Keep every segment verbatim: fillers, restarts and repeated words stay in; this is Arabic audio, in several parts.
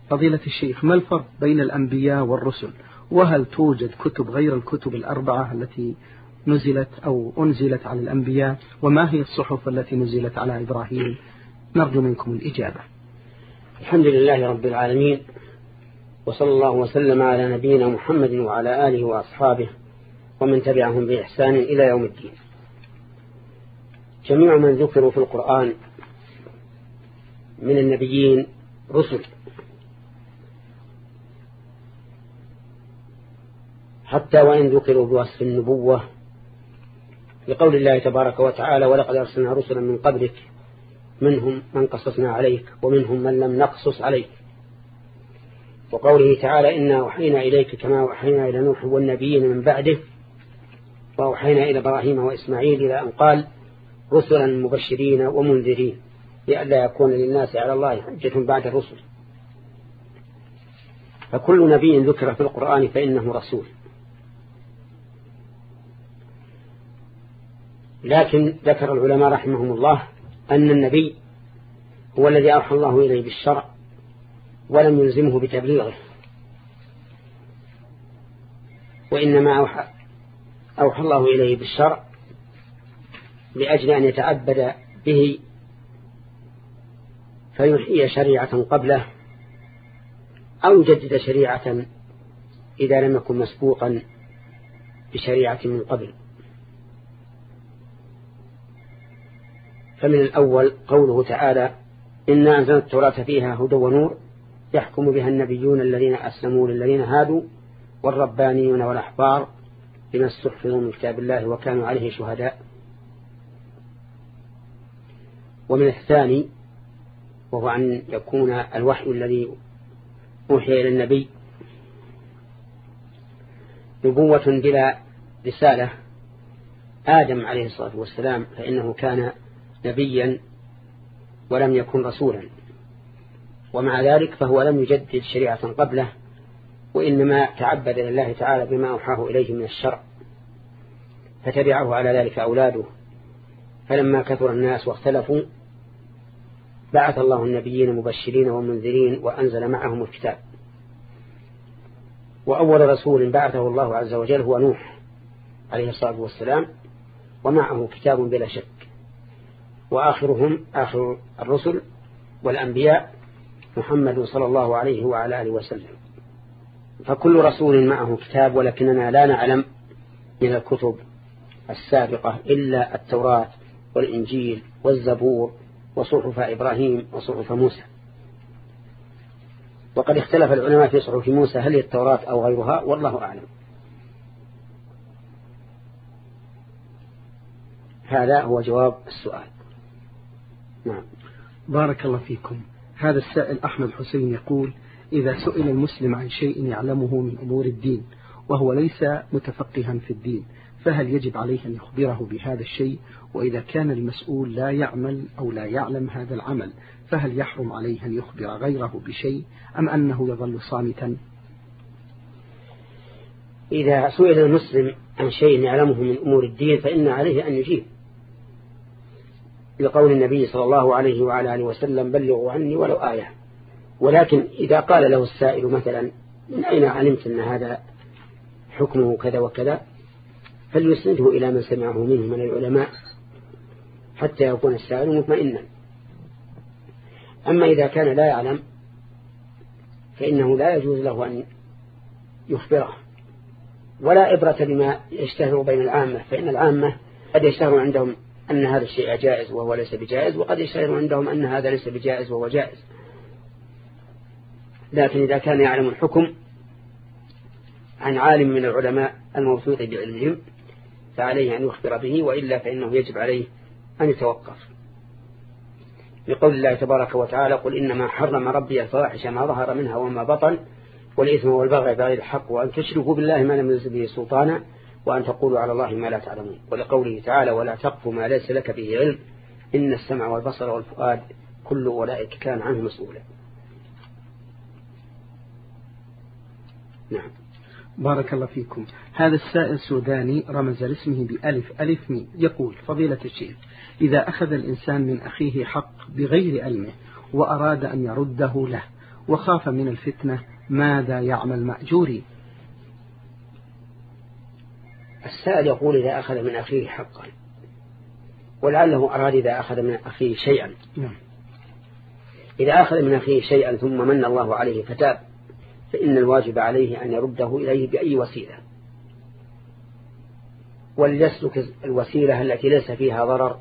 فضيلة الشيخ، ما الفرق بين الأنبياء والرسل؟ وهل توجد كتب غير الكتب الأربعة التي نزلت أو أنزلت على الأنبياء؟ وما هي الصحف التي نزلت على إبراهيم؟ نرجو منكم الإجابة. الحمد لله رب العالمين، وصلى الله وسلم على نبينا محمد وعلى آله وأصحابه ومن تبعهم بإحسان إلى يوم الدين. جميع من ذكروا في القرآن من النبيين رسل، حتى وإن ذكروا بوصف النبوة، لقول الله تبارك وتعالى: ولقد أرسلنا رسلا من قبلك منهم من قصصنا عليك ومنهم من لم نقصص عليك. وقوله تعالى: إنا أوحينا إليك كما أوحينا إلى نوح والنبيين من بعده وأوحينا إلى إبراهيم وإسماعيل إلى أن قال: رسلا مبشرين ومنذرين لئلا يكون للناس على الله حجة بعد الرسل. فكل نبي ذكر في القرآن فإنه رسول، لكن ذكر العلماء رحمهم الله أن النبي هو الذي أوحى الله إليه بالشرع ولم يلزمه بتبليغه، وإنما أوحى, أوحى الله إليه بالشرع لأجل أن يتعبد به فيحيي شريعة قبله أو يجدد شريعة إذا لم يكن مسبوقا بشريعة من قبل. فمن الأول قوله تعالى: إنا أنزلنا التوراة فيها هدى ونور يحكم بها النبيون الذين أسلموا للذين هادوا والربانيون والأحبار بما استحفظوا من كتاب الله وكانوا عليه شهداء. ومن الثاني وهو أن يكون الوحي الذي أوحي إلى النبي نبوة بلا رسالة. آدم عليه الصلاة والسلام فإنه كان نبيا ولم يكن رسولا، ومع ذلك فهو لم يجدد شريعة قبله، وإنما تعبد لله تعالى بما أوحاه إليه من الشرع، فتبعه على ذلك أولاده. فلما كثر الناس واختلفوا بعث الله النبيين مبشرين ومنذرين وأنزل معهم الكتاب. وأول رسول بعثه الله عز وجل هو نوح عليه الصلاة والسلام، ومعه كتاب بلا شك. وآخرهم آخر الرسل والأنبياء محمد صلى الله عليه وعلى آله وسلم. فكل رسول معه كتاب، ولكننا لا نعلم من الكتب السابقة إلا التوراة والإنجيل والزبور وصحف إبراهيم وصحف موسى. وقد اختلف العلماء في صحف موسى هل هي التوراة أو غيرها، والله أعلم. هذا هو جواب السؤال. نعم. بارك الله فيكم. هذا السائل أحمد حسين يقول: إذا سئل المسلم عن شيء يعلمه من أمور الدين وهو ليس متفقها في الدين، فهل يجب عليه أن يخبره بهذا الشيء؟ وإذا كان المسؤول لا يعمل أو لا يعلم هذا العمل، فهل يحرم عليه أن يخبر غيره بشيء أم أنه يظل صامتا؟ إذا سئل المسلم عن شيء يعلمه من أمور الدين فإن عليه أن يجيب، لقول النبي صلى الله عليه وعلى آله وسلم: بلغوا عني ولو آية. ولكن إذا قال له السائل مثلا: من أين علمت أن هذا حكمه كذا وكذا، فليسنده إلى من سمعه منه من العلماء حتى يكون السائل مطمئنا. أما إذا كان لا يعلم فإنه لا يجوز له أن يخبره، ولا إبرة بما يشتهر بين العامة، فإن العامة قد يشتهر عندهم أن هذا الشيء جائز وهو ليس بجائز، وقد يشتهر عندهم أن هذا ليس بجائز وهو جائز. لكن إذا كان يعلم الحكم عن عالم من العلماء الموثوق بعلمهم فعليه أن يخبر به، وإلا فإنه يجب عليه أن يتوقف، بقول الله تبارك وتعالى: قل إنما حرم ربي الفواحش ما ظهر منها وما بطن والإثم والبغي بغير الحق وأن تشركوا بالله ما لم ينزل به سلطانا وأن تقولوا على الله ما لا تعلمون. ولقوله تعالى: ولا تقف ما ليس لك به علم إن السمع والبصر والفؤاد كل أولئك كان عنه مسؤولا. نعم. بارك الله فيكم. هذا السائل سوداني رمز لاسمه بألف ألف ميم يقول: فضيلة الشيخ، إذا أخذ الإنسان من أخيه حق بغير علمه وأراد أن يرده له وخاف من الفتنة ماذا يعمل مأجوري؟ السائل يقول إذا أخذ من أخيه حقا، ولعله أراد إذا أخذ من أخيه شيئا. نعم. إذا أخذ من أخيه شيئا ثم من الله عليه فتاب، فإن الواجب عليه أن يرده إليه بأي وسيلة، وليسلك الوسيلة التي ليس فيها ضرر.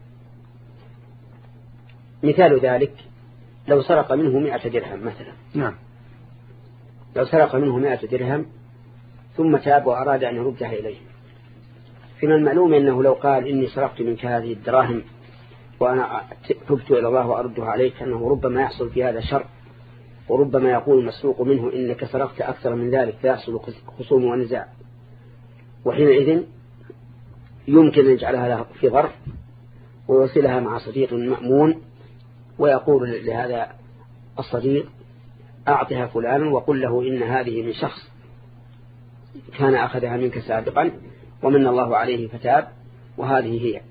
مثال ذلك لو سرق منه مئة درهم مثلا. نعم. لو سرق منه مئة درهم ثم تاب وأراد أن يردها إليه، فمن المعلوم أنه لو قال إني سرقت منك هذه الدراهم وأنا تبت إلى الله وأردها عليك، أنه ربما يحصل في هذا شر، وربما يقول المسروق منه إنك سرقت أكثر من ذلك فيحصل خصوم ونزاع، وحينئذ يمكن أن يجعلها في ظرف ويوصلها مع صديق مأمون، ويقول لهذا الصديق أعطها فلانا وقل له إن هذه من شخص كان أخذها منك سابقا ومن الله عليه فتاب وهذه هي.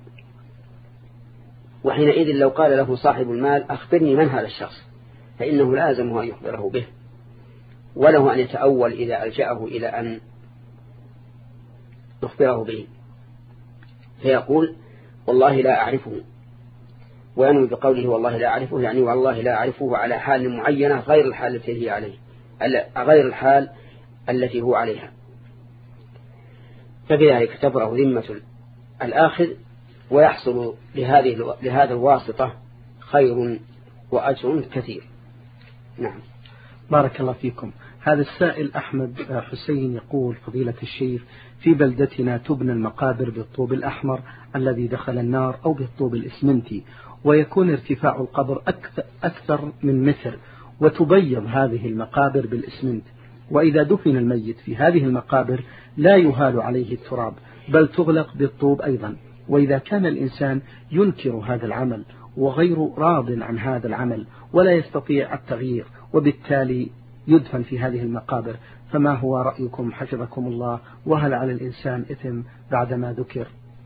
وحينئذ لو قال له صاحب المال أخبرني من هذا الشخص، فإنه لازمه أن يخبره به، وله أن يتأول إذا ألجأه إلى أن يخبره به، فيقول والله لا أعرفه، وينوي بقوله والله لا أعرفه يعني والله لا أعرفه على حال معينة غير الحال التي هي عليه، غير الحال التي هو عليها، فبذلك تبرأ ذمة الآخذ، ويحصل لهذه لهذا الواسطة خير وأجر كثير. نعم. بارك الله فيكم. هذا السائل أحمد حسين يقول فضيلة الشيخ، في بلدتنا تبنى المقابر بالطوب الأحمر الذي دخل النار أو بالطوب الإسمنتي، ويكون ارتفاع القبر أكثر من متر، وتبيض هذه المقابر بالإسمنت، وإذا دفن الميت في هذه المقابر لا يهال عليه التراب بل تغلق بالطوب أيضا. وإذا كان الإنسان ينكر هذا العمل وغير راض عن هذا العمل ولا يستطيع التغيير، وبالتالي يدفن في هذه المقابر، فما هو رأيكم حفظكم الله؟ وهل على الإنسان إثم بعدما ذكر؟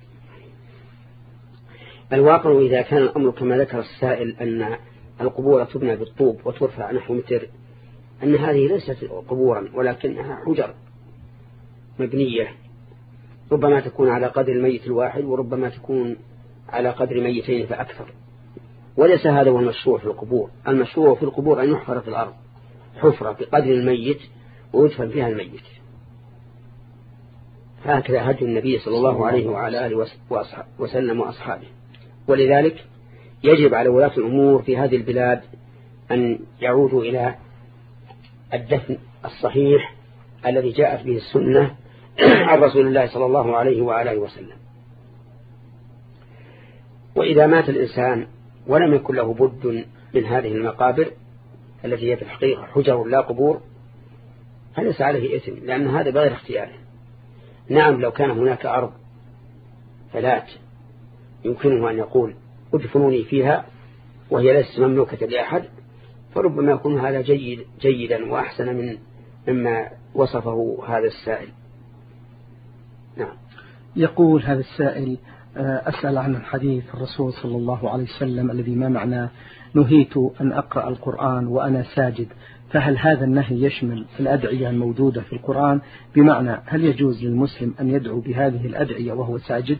الواقع إذا كان الأمر كما ذكر السائل أن القبور تبنى بالطوب وترفع نحو متر، أن هذه ليست قبورا ولكنها حجر مبنية، ربما تكون على قدر الميت الواحد وربما تكون على قدر ميتين فأكثر، وليس هذا هو المشروع في القبور. المشروع في القبور أن يحفر في الأرض حفرة بقدر الميت ويدفن فيها الميت، هكذا هدي النبي صلى الله عليه وعلى آله وسلم وأصحابه. ولذلك يجب على ولاة الأمور في هذه البلاد أن يعودوا إلى الدفن الصحيح الذي جاءت به السنة عن رسول الله صلى الله عليه وعلى آله وسلم. وإذا مات الإنسان ولم يكن له بد من هذه المقابر التي هي في الحقيقة حجر لا قبور، فليس عليه إثم، لأن هذا بغير اختياره. نعم لو كان هناك أرض فلات يمكنه أن يقول ادفنوني فيها وهي ليست مملوكة لأحد، فربما يكون هذا جيد جيدا وأحسن من مما وصفه هذا السائل. نعم. يقول هذا السائل أسأل عن الحديث الرسول صلى الله عليه وسلم الذي ما معناه نهيت أن أقرأ القرآن وأنا ساجد، فهل هذا النهي يشمل الأدعية الموجودة في القرآن؟ بمعنى هل يجوز للمسلم أن يدعو بهذه الأدعية وهو ساجد؟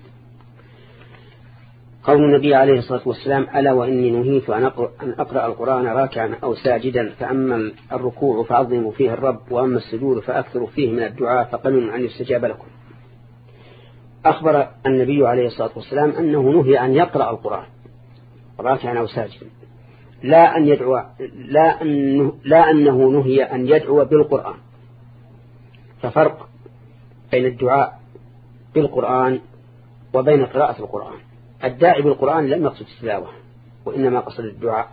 قول النبي عليه الصلاة والسلام ألا وإني نهيت أن أقرأ القرآن راكعا أو ساجدا، فأما الركوع فعظموا فيه الرب وأما السجود فأكثروا فيه من الدعاء فقلوا أن يستجاب لكم. أخبر النبي عليه الصلاة والسلام أنه نهي أن يقرأ القرآن راكعا أو ساجدا، لا أن يدعو، لا, أنه لا أنه نهي أن يدعو بالقرآن. ففرق بين الدعاء بالقرآن وبين قراءة القرآن. الداعي بالقرآن لم يقصد التلاوة وإنما قصد الدعاء.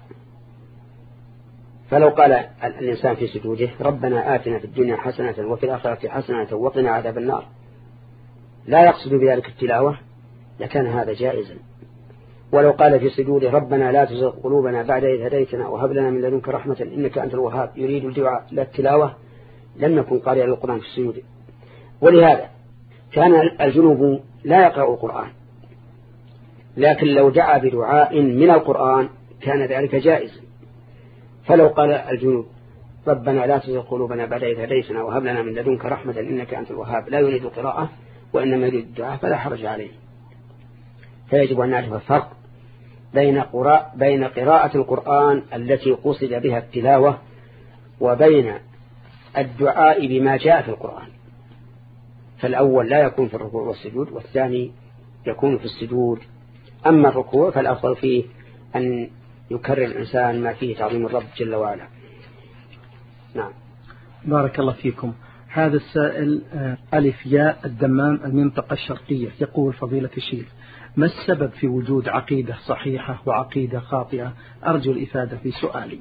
فلو قال الإنسان في سجوده ربنا آتنا في الدنيا حسنة وفي الآخرة حسنة وقنا عذاب النار، لا يقصد بذلك التلاوة، لكان هذا جائزا. ولو قال في سجوده ربنا لا تزغ قلوبنا بعد إذ هديتنا وهب لنا من لدنك رحمة إنك أنت الوهاب، يريد الدعاء لا التلاوة، لم يكن قارئا للقرآن في السجود. ولهذا كان الجنوب لا يقرأ القرآن، لكن لو دعا بدعاء من القرآن كان ذلك جائز. فلو قال الجنوب ربنا لا تزغ قلوبنا بعد إذ هديتنا وهب لنا من لدنك رحمة إنك أنت الوهاب لا يريد القراءة وإنما يريد الدعاء فلا حرج عليه. فيجب أن نعرف الفرق بين قراءة, بين قراءة القرآن التي قصد بها التلاوة وبين الدعاء بما جاء في القرآن. فالأول لا يكون في الركوع والسجود والثاني يكون في السجود. أما الركوع فالأفضل فيه أن يكرر الإنسان ما فيه تعظيم الرب جل وعلا. نعم. بارك الله فيكم. هذا السائل ألف ياء الدمام المنطقة الشرقية يقول فضيلة الشيخ ما السبب في وجود عقيدة صحيحة وعقيدة خاطئة؟ أرجو الإفادة في سؤالي.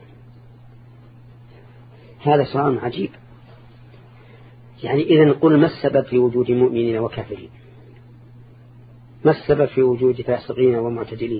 هذا سؤال عجيب. يعني إذا نقول ما السبب في وجود مؤمنين وكافرين؟ ما السبب في وجود فاسقين ومعتدلين؟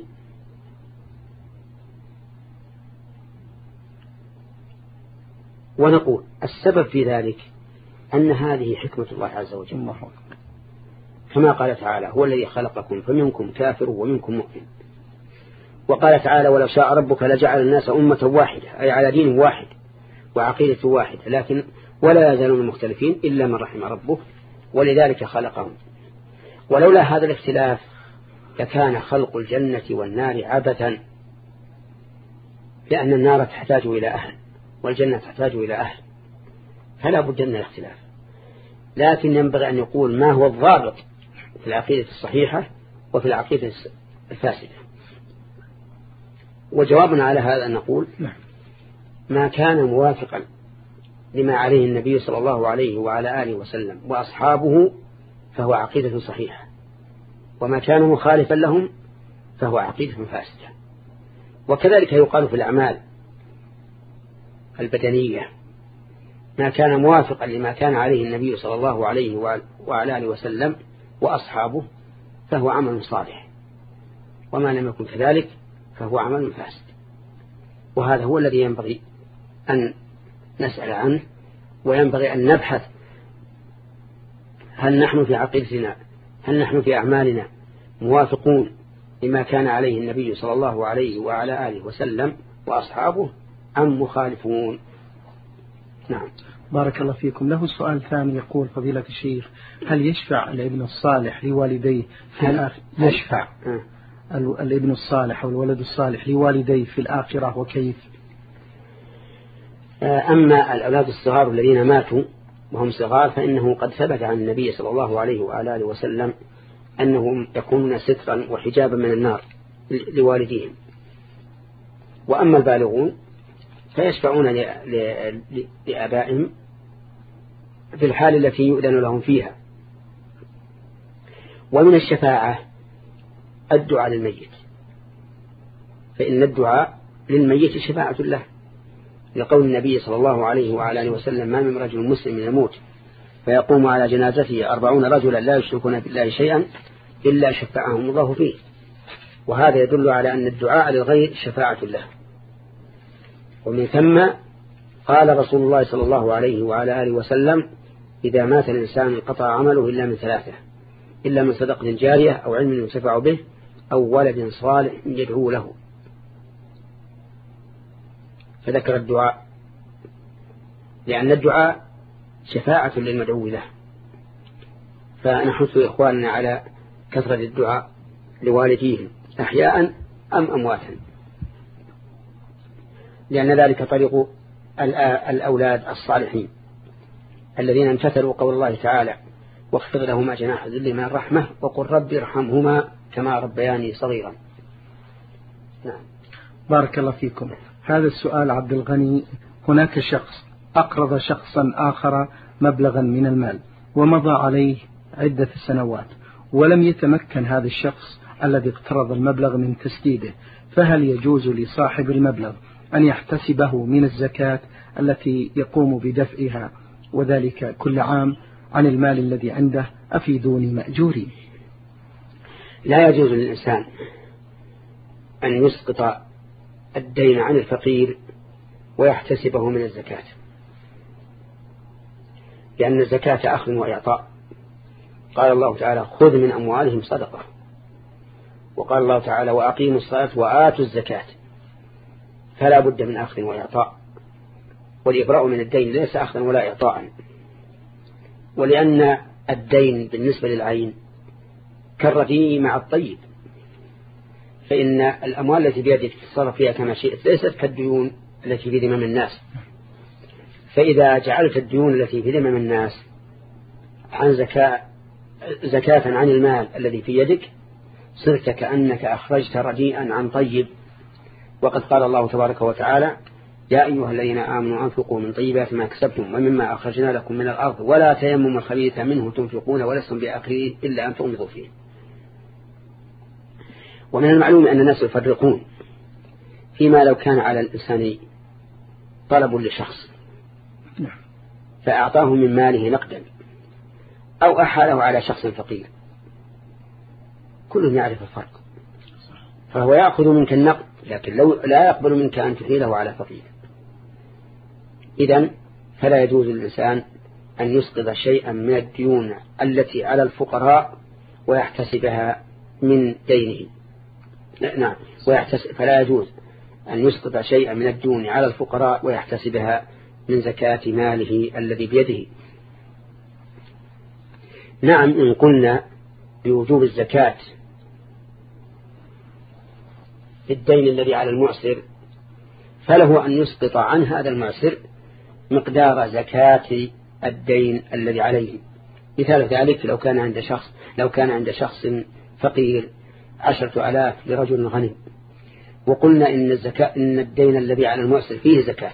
ونقول السبب في ذلك أن هذه حكمة الله عز وجل، كما قال تعالى هو الذي خلقكم فمنكم كافر ومنكم مؤمن. وقال تعالى ولو شاء ربك لجعل الناس أمة واحدة أي على دين واحد وعقيدة واحدة لكن ولا يزالون مختلفين إلا من رحم ربه ولذلك خلقهم. ولولا هذا الاختلاف لكان خلق الجنة والنار عبثا، لأن النار تحتاج إلى أهل والجنة تحتاج إلى أهل، فلا بد من الاختلاف. لكن ينبغي أن يقول ما هو الضابط في العقيدة الصحيحة وفي العقيدة الفاسدة. وجوابنا على هذا أن نقول ما كان موافقا لما عليه النبي صلى الله عليه وعلى آله وسلم وأصحابه فهو عقيدة صحيحة، وما كان مخالفا لهم فهو عقيدة فاسدة. وكذلك يقال في الأعمال البدنية ما كان موافقا لما كان عليه النبي صلى الله عليه وعلى آله وسلم وأصحابه فهو عمل صالح، وما لم يكن كذلك فهو عمل فاسد. وهذا هو الذي ينبغي أن نسأل عنه، وينبغي أن نبحث هل نحن في عقيدتنا هل نحن في أعمالنا موافقون لما كان عليه النبي صلى الله عليه وعلى آله وسلم وأصحابه أم مخالفون. نعم. بارك الله فيكم. له سؤال ثاني يقول فضيلة الشيخ هل يشفع الابن الصالح لوالديه في الآخرة؟ يشفع أه. الابن الصالح أو الولد الصالح لوالديه في الآخرة وكيف؟ أما الأولاد الصغار الذين ماتوا وهم صغار فإنه قد ثبت عن النبي صلى الله عليه وآله وسلم أنهم يكونون سترا وحجابا من النار لوالديهم. وأما البالغون فيشفعون لآبائهم في الحال التي يؤذن لهم فيها. ومن الشفاعة الدعاء للميت، فإن الدعاء للميت شفاعة له، لقول النبي صلى الله عليه وعلى آله وسلم ما من رجل مسلم يموت فيقوم على جنازته أربعون رجلا لا يشركون بالله شيئا إلا شفعهم الله فيه. وهذا يدل على أن الدعاء للغير شفاعة له. ومن ثم قال رسول الله صلى الله عليه وعلى آله وسلم إذا مات الإنسان انقطع عمله إلا من ثلاثة، إلا من صدقة جارية أو علم ينتفع به أو ولد صالح يدعو له. فذكر الدعاء لأن الدعاء شفاعة للمدعو له، فنحث إخواننا على كثرة الدعاء لوالديهم أحياء أم أمواتا، لأن ذلك طريق الأولاد الصالحين الذين امتثلوا قول الله تعالى واخفض لهما جناح الذل من الرحمة وقل رب ارحمهما كما ربياني صغيرا. نعم. بارك الله فيكم. هذا السؤال عبد الغني هناك شخص أقرض شخصا آخر مبلغا من المال ومضى عليه عدة سنوات ولم يتمكن هذا الشخص الذي اقترض المبلغ من تسديده، فهل يجوز لصاحب المبلغ أن يحتسبه من الزكاة التي يقوم بدفعها وذلك كل عام عن المال الذي عنده؟ أفيدوني مأجوري. لا يجوز للإنسان أن يسقط الدين عن الفقير ويحتسبه من الزكاة، لأن الزكاة أخذ وإعطاء. قال الله تعالى خذ من أموالهم صدقة، وقال الله تعالى وأقيموا الصلاة وآتوا الزكاة، فلا بد من أخذ وإعطاء. والإبراء من الدين ليس أخذا ولا إعطاء، ولأن الدين بالنسبة للعين كالرديء مع الطيب، فإن الأموال التي بيدك تتصرف فيها كما شئت ليست كالديون التي في ذمم الناس. فإذا جعلت الديون التي في ذمم الناس عن زكاة زكاة عن المال الذي في يدك صرت كأنك أخرجت رديئا عن طيب. وقد قال الله تبارك وتعالى: يا أيها الذين آمنوا أنفقوا من طيبات ما كسبتم ومما أخرجنا لكم من الأرض ولا تيمموا الخبيث منه تنفقون ولستم بآخره إلا أن تغمضوا فيه. ومن المعلوم أن الناس يفرقون فيما لو كان على الإنسان طلب لشخص فأعطاه من ماله نقدا أو أحاله على شخص فقير، كل يعرف الفرق، فهو يأخذ منك النقد لكن لو لا يقبل منك أن تحيله على فقير. إذن فلا يجوز للإنسان أن يسقط شيئا من الديون التي على الفقراء ويحتسبها من دينه. نعم، ويحتسب فلا يجوز أن يسقط شيئا من الديون على الفقراء ويحتسبها من زكاة ماله الذي بيده. نعم، إن قلنا بوجوب الزكاة في الدين الذي على المعسر فله أن يسقط عن هذا المعسر مقدار زكاة الدين الذي عليه. مثال ذلك لو كان عند شخص لو كان عند شخص فقير عشرة آلاف لرجل غني، وقلنا إن الزكاة إن الدين الذي على المعسر فيه زكاة،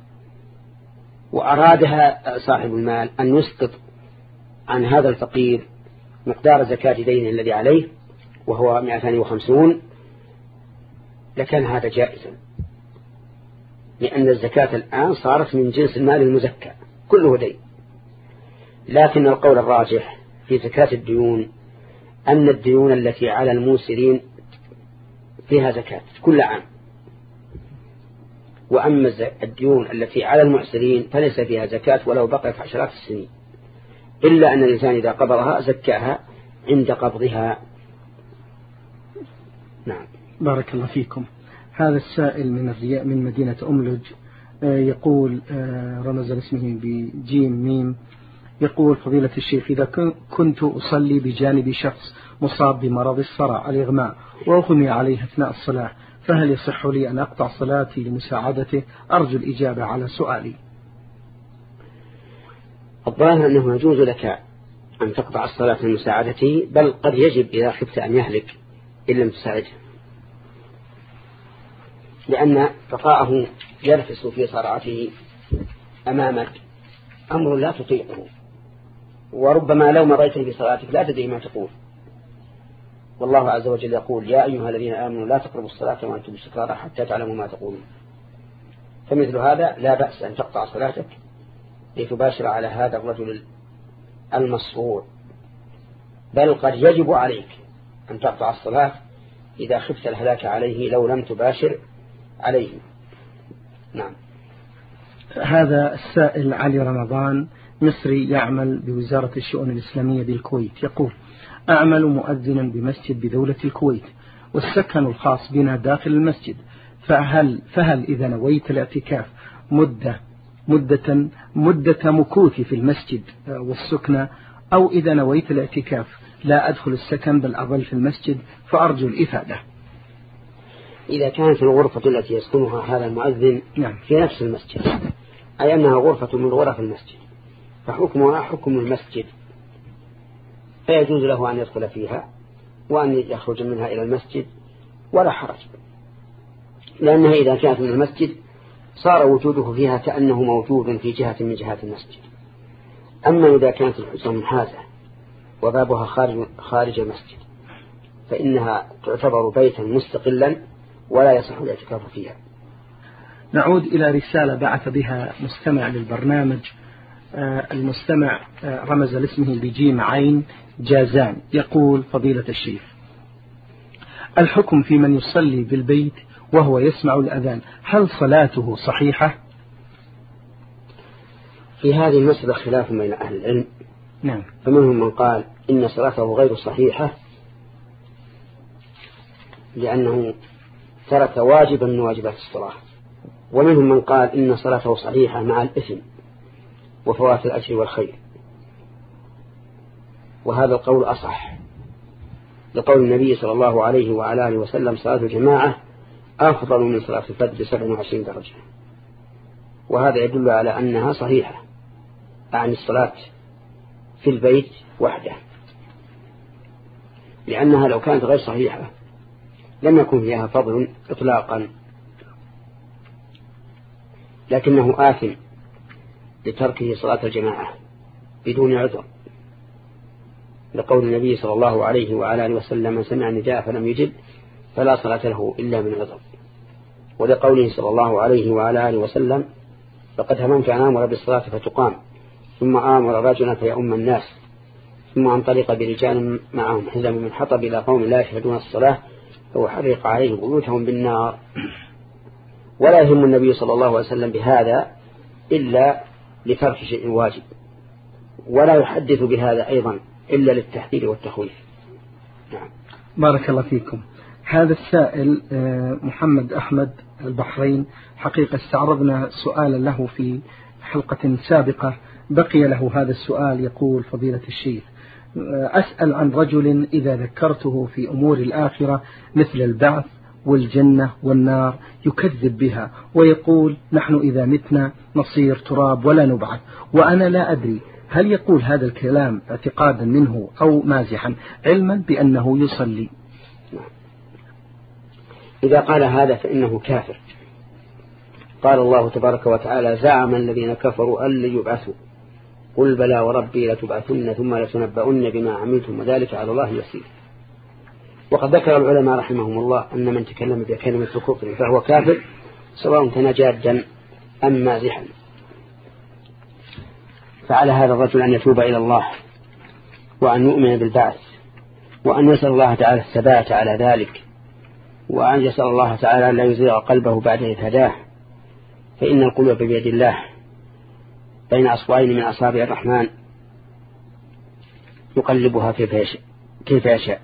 وأرادها صاحب المال أن يسقط عن هذا الفقير مقدار زكاة دينه الذي عليه وهو مئتان وخمسون، لكان هذا جائزا، لأن الزكاة الآن صارت من جنس المال المزكى كله دين. لكن القول الراجح في زكاة الديون أن الديون التي على الموسرين فيها زكاة كل عام، وأما الديون التي على المعسرين فليس فيها زكاة ولو بقيت عشرات السنين، إلا أن الإنسان إذا قبضها زكاها عند قبضها. نعم. بارك الله فيكم. هذا السائل من الرياء من مدينة أملج يقول، رمز اسمه بجيم ميم، يقول: فضيلة الشيخ، إذا كنت أصلي بجانب شخص مصاب بمرض الصرع الإغماء وأغمي عليه أثناء الصلاة، فهل يصح لي أن أقطع صلاتي لمساعدته؟ أرجو الإجابة على سؤالي. الظاهر أنه يجوز لك أن تقطع الصلاة لمساعدته، بل قد يجب إذا خفت أن يهلك إن لم تساعده، لأن بقاءه يرفس في صرعته أمامك أمر لا تطيقه، وربما لو مريت بصلاتك لا تدري ما تقول. والله عز وجل يقول: يا أيها الذين آمنوا لا تقربوا الصلاة وأنتم سكارى حتى تعلموا ما تقولون. فمثل هذا لا بأس أن تقطع صلاتك لتباشر على هذا الرجل المصروع، بل قد يجب عليك أن تقطع الصلاة إذا خفت الهلاك عليه لو لم تباشر عليه. نعم. هذا السائل علي رمضان مصري يعمل بوزارة الشؤون الإسلامية بالكويت، يقول: أعمل مؤذنا بمسجد بدولة الكويت، والسكن الخاص بنا داخل المسجد، فهل, فهل إذا نويت الاعتكاف مدة مدة مدة مكوثي في المسجد والسكنة، أو إذا نويت الاعتكاف لا أدخل السكن بل أظل في المسجد، فأرجو الإفادة. إذا كانت الغرفة التي يسكنها هذا المؤذن نعم. في نفس المسجد، أي أنها غرفة من غرف المسجد، فحكمها حكم المسجد، فيجوز له أن يدخل فيها وأن يخرج منها إلى المسجد ولا حرج، لأنها إذا كانت من المسجد صار وجوده فيها كأنه موجود في جهة من جهات المسجد. أما إذا كانت الحجرة منحازة وبابها خارج, خارج المسجد فإنها تعتبر بيتا مستقلا ولا يصح الاعتكاف فيها. نعود إلى رسالة بعث بها مستمع للبرنامج. آه المستمع آه رمز لاسمه بجيم عين جازان، يقول: فضيلة الشيخ، الحكم في من يصلي بالبيت وهو يسمع الأذان، هل صلاته صحيحة؟ في هذه المسألة خلاف بين أهل العلم. نعم. فمنهم من قال إن صلاته غير صحيحة لأنه ترك واجبا من واجبات الصلاة، ومنهم من قال إن صلاته صحيحة مع الإثم وفوات الأجر والخير، وهذا القول أصح لقول النبي صلى الله عليه وعلى آله وسلم: صلاة الجماعة أفضل من صلاة الفرد بسبع وعشرين درجة. وهذا يدل على أنها صحيحة عن الصلاة في البيت وحده، لأنها لو كانت غير صحيحة لم يكن فيها فضل إطلاقا، لكنه آثم لتركه صلاة الجماعة بدون عذر، لقول النبي صلى الله عليه وعلى آله وسلم: من سمع النداء فلم يجب فلا صلاة له إلا من عذر. ولقوله صلى الله عليه وعلى آله وسلم: لقد هممت أن آمر بالصلاة فتقام، ثم آمر رجلا فيؤم الناس، ثم انطلق برجال معهم حزم من حطب إلى قوم لا يشهدون الصلاة فوحرق عليهم بيوتهم بالنار. ولا يهم النبي صلى الله عليه وسلم بهذا إلا لترك شيء واجب، ولا يحدث بهذا أيضا إلا للتحذير والتخويف. نعم. بارك الله فيكم. هذا السائل محمد أحمد البحرين، حقيقة استعرضنا سؤالا له في حلقة سابقة، بقي له هذا السؤال. يقول: فضيلة الشيخ، أسأل عن رجل إذا ذكرته في أمور الآخرة مثل البعث والجنة والنار يكذب بها، ويقول: نحن إذا متنا نصير تراب ولا نبعث، وأنا لا أدري هل يقول هذا الكلام اعتقادا منه أو مازحا، علما بأنه يصلي. إذا قال هذا فإنه كافر. قال الله تبارك وتعالى: زعم الذين كفروا أن لن يبعثوا، قل بلى وربي لتبعثن ثم لتنبؤن بما عملتم وذلك على الله يسير. وقد ذكر العلماء رحمهم الله أن من تكلم بكلمة كفر فهو كافر، سواء كان جادا أم مازحا. فعلى هذا الرجل أن يتوب إلى الله، وأن يؤمن بالبعث، وأن يسأل الله تعالى الثبات على ذلك، وأن يسأل الله تعالى لا يزيغ قلبه بعد إذ هداه، فإن القلوب بيد الله بين أصبعين من أصابع الرحمن يقلبها كيف يشاء.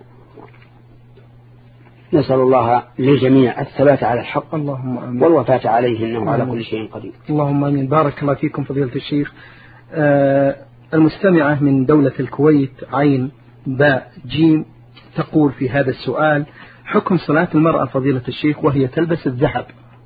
نسأل الله للجميع الثبات على الحق اللهم آمين، والوفاة عليه إنه على كل شيء قدير. اللهم آمين. بارك الله فيكم فضيلة الشيخ. آه المستمعة من دولة الكويت عين باء جيم تقول في هذا السؤال: حكم صلاة المرأة فضيلة الشيخ وهي تلبس الذهب؟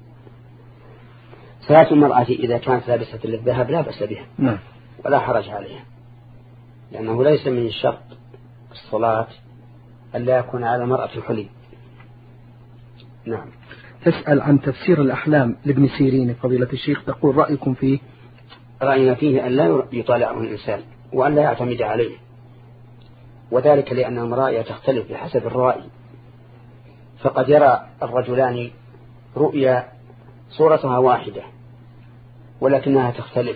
صلاة المرأة إذا كانت لابسة للذهب لا بأس بها، نعم، ولا حرج عليها، لأنه ليس من شرط الصلاة أن لا يكون على المرأة حلي. نعم. تسأل عن تفسير الأحلام لابن سيرين فضيلة الشيخ، تقول: رأيكم فيه؟ رأينا فيه أن لا يطالعه الإنسان وأن لا يعتمد عليه، وذلك لأن المرأة تختلف بحسب الرأي، فقد يرى الرجلان رؤيا صورتها واحدة ولكنها تختلف،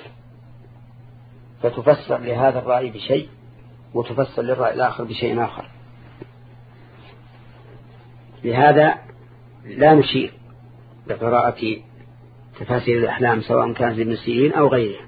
فتفسر لهذا الرأي بشيء وتفسر للرأي الآخر بشيء آخر. لهذا لا نشير لقراءة تفاسير الأحلام سواء كانت لابن سيرين أو غيره،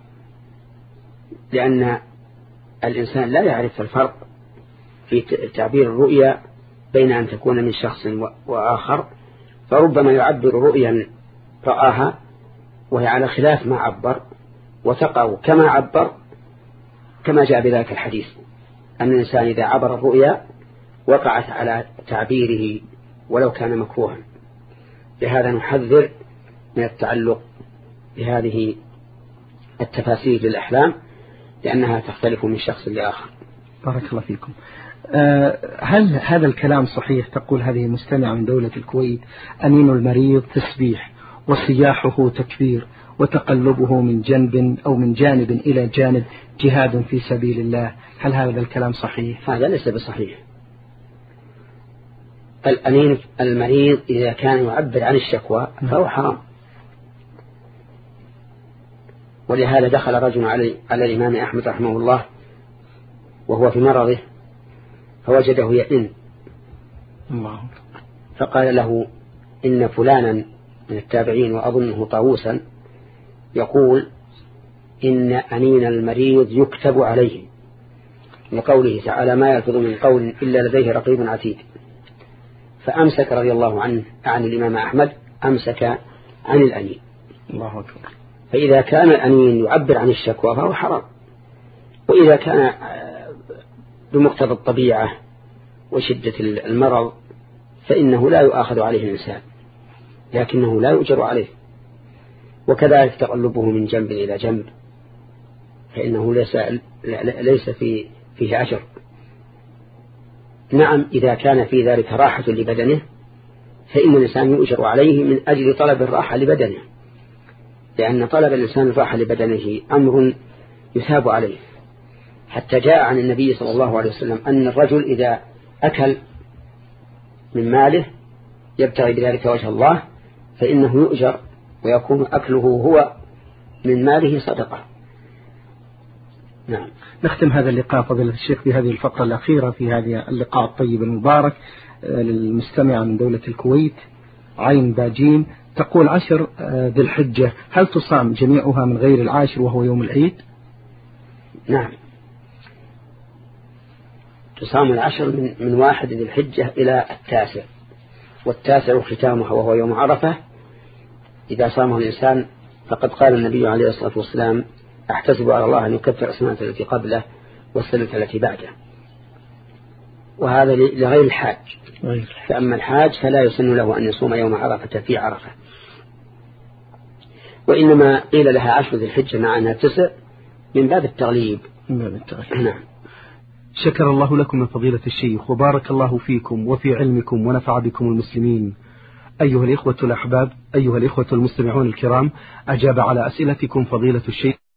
لأن الإنسان لا يعرف الفرق في تعبير الرؤيا بين أن تكون من شخص وآخر، فربما يعبر رؤيا رآها وهي على خلاف ما عبر، وتقع كما عبر، كما جاء بذلك الحديث أن الإنسان إذا عبر الرؤيا وقعت على تعبيره ولو كان مكروها. لهذا نحذر من التعلق بهذه التفاسير للأحلام، لأنها تختلف من شخص لآخر. بارك الله فيكم. أه هل هذا الكلام صحيح؟ تقول هذه مستمعة من دولة الكويت: أنين المريض تسبيح، وصياحه تكبير، وتقلبه من جنب أو من جانب إلى جانب جهاد في سبيل الله، هل هذا الكلام صحيح؟ هذا ليس بصحيح. الأنين المريض إذا كان يعبر عن الشكوى فهو حرام. ولهذا دخل رجل على, على الإمام أحمد رحمه الله وهو في مرضه فوجده يئن، فقال له: إن فلانا من التابعين وأظنه طاووسا يقول إن أنين المريض يكتب عليه، لقوله تعالى: ما يلفظ من قول إلا لديه رقيب عتيد. فأمسك رضي الله عنه عن الإمام أحمد، أمسك عن الأنين. الله أكبر. فإذا كان الأنين يعبر عن الشكوى فهو حرام، وإذا كان بمقتضى الطبيعة وشدة المرض فإنه لا يؤاخذ عليه الإنسان، لكنه لا يؤجر عليه. وكذلك تقلبه من جنب إلى جنب فإنه ليس, ليس في فيه أجر. نعم إذا كان في ذلك راحة لبدنه فإن الإنسان يؤجر عليه من أجل طلب الراحة لبدنه، لأن طلب الإنسان الراحة لبدنه أمر يثاب عليه. حتى جاء عن النبي صلى الله عليه وسلم أن الرجل إذا أكل من ماله يبتغي بذلك وجه الله فإنه يؤجر ويكون أكله هو من ماله صدقة. نعم. نختم هذا اللقاء فضيلة الشيخ بهذه الفقرة الأخيرة في هذا اللقاء الطيب المبارك للمستمع من دولة الكويت عين باجين، تقول عشر ذي الحجة هل تصام جميعها من غير العاشر وهو يوم العيد؟ نعم تصام العشر من, من واحد ذي الحجة إلى التاسع، والتاسع ختامها وهو يوم عرفة. إذا صامه الإنسان فقد قال النبي عليه الصلاة والسلام أحتسب على الله أن يكفر السنة التي قبله والسنة التي بعده، وهذا لغير الحاج. فأما الحاج فلا يسن له أن يصوم يوم عرفة في عرفة، وإنما قيل لها عشر ذي الحجة مع أنها تسع من باب التغليب. من باب التغليب. نعم. شكر الله لكم من فضيلة الشيخ وبارك الله فيكم وفي علمكم ونفع بكم المسلمين. أيها الإخوة الأحباب، أيها الإخوة المستمعون الكرام، أجاب على أسئلتكم فضيلة الشيخ